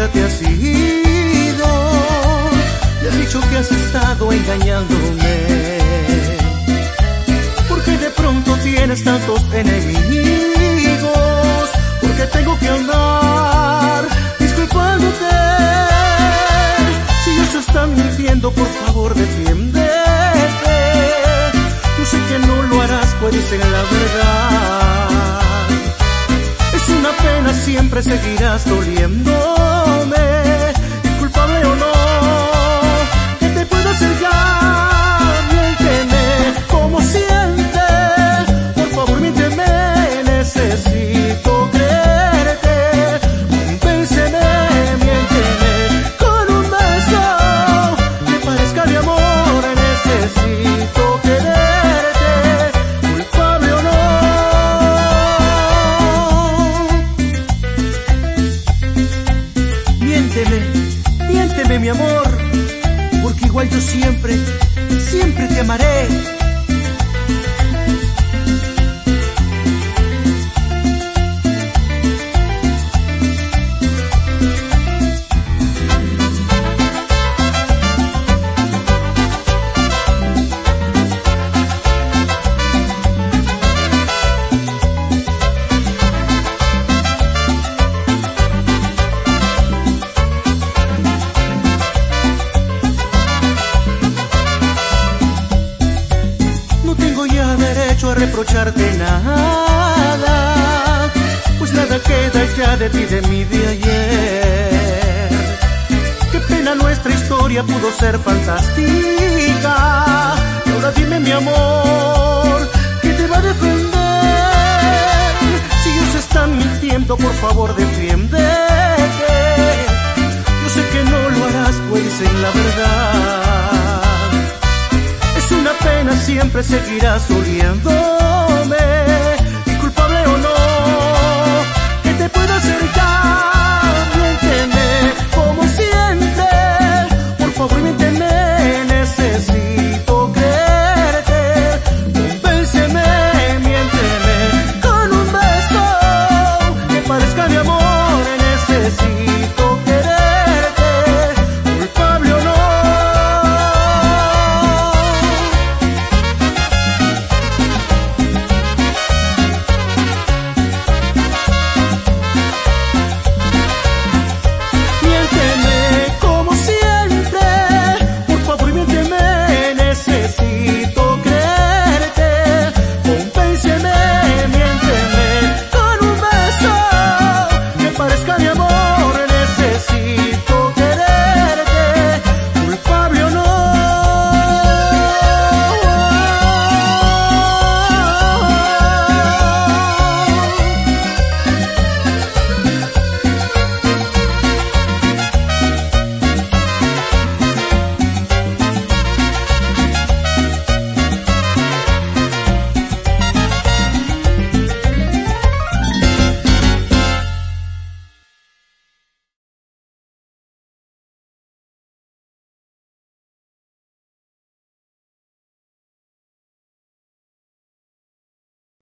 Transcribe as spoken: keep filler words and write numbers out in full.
vida te has ido. Le has dicho que has estado engañándome. ¿Por qué de pronto tienes tantos enemigos? ¿Por qué tengo que andar disculpándote? Si ellos están mintiendo, por favor defiéndete. Yo sé que no lo harás, pues dicen la verdad. Es una pena, siempre seguirás doliéndome. Y culpable o no, ¿qué te puedo hacer ya? Miénteme, ¿cómo sientes? Por favor, miénteme, necesito creerte. Convénceme, miénteme con un beso que parezca de amor. Necesito quererte, culpable o no. Miénteme, miénteme mi amor, porque igual yo siempre, siempre te amaré. A reprocharte nada, pues nada queda ya de ti, de mí, de ayer. Qué pena, nuestra historia pudo ser fantástica. Y ahora dime mi amor, ¿qué te va a defender? Si ellos están mintiendo, por favor defiéndete. Yo sé que no lo harás, pues dicen la verdad. Es una pena, siempre seguirás oliendo.